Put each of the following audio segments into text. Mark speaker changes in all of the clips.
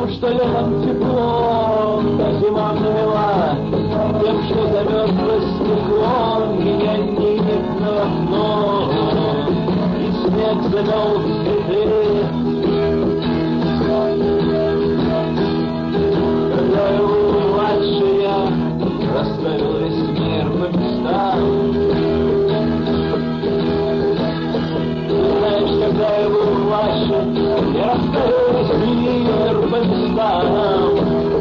Speaker 1: Тем, что летом тепло, а зима навела, тем, что замерзло стекло, меня не видно в окно, и снег замел цветы. Когда я был младше, я расставил весь мир по местам. Знаешь, когда я был младше, я расставил весь мир по местам.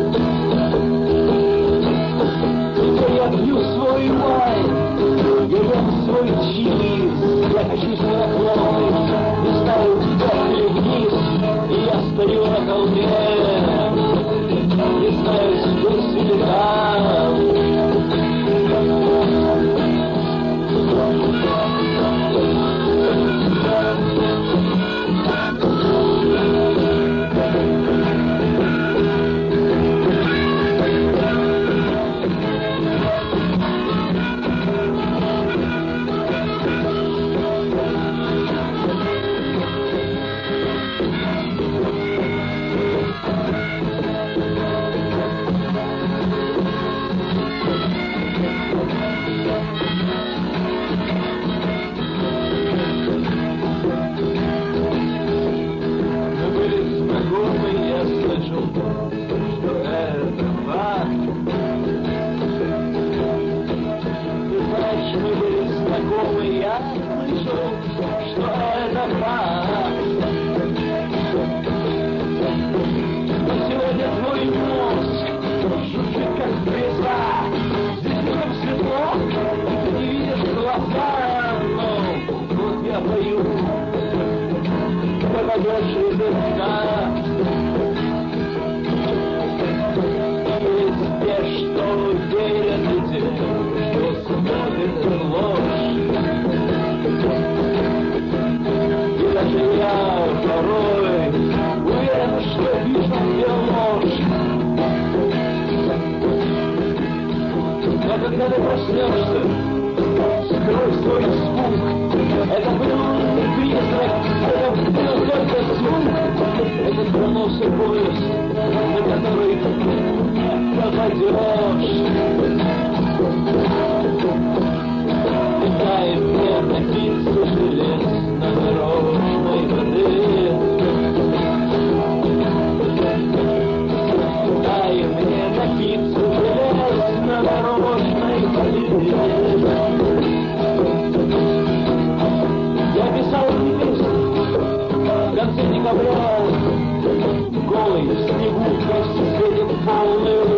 Speaker 1: Теперь я пью свой вайн, я ем свой чиз, я качусь на наклоны, не знаю, вверх или вниз, и я стою на холме, не знаю, здесь или там. Когда ты проснешься, скрой свой звук. Это был не призрак, это был только звук. Это проносится поезд, на который попадешь. Дай мне напиться железнодорожной воды. Дай мне напиться железнодорожной воды. Я писал эти песни в конце декабря, голый в снегу, вместе светит полную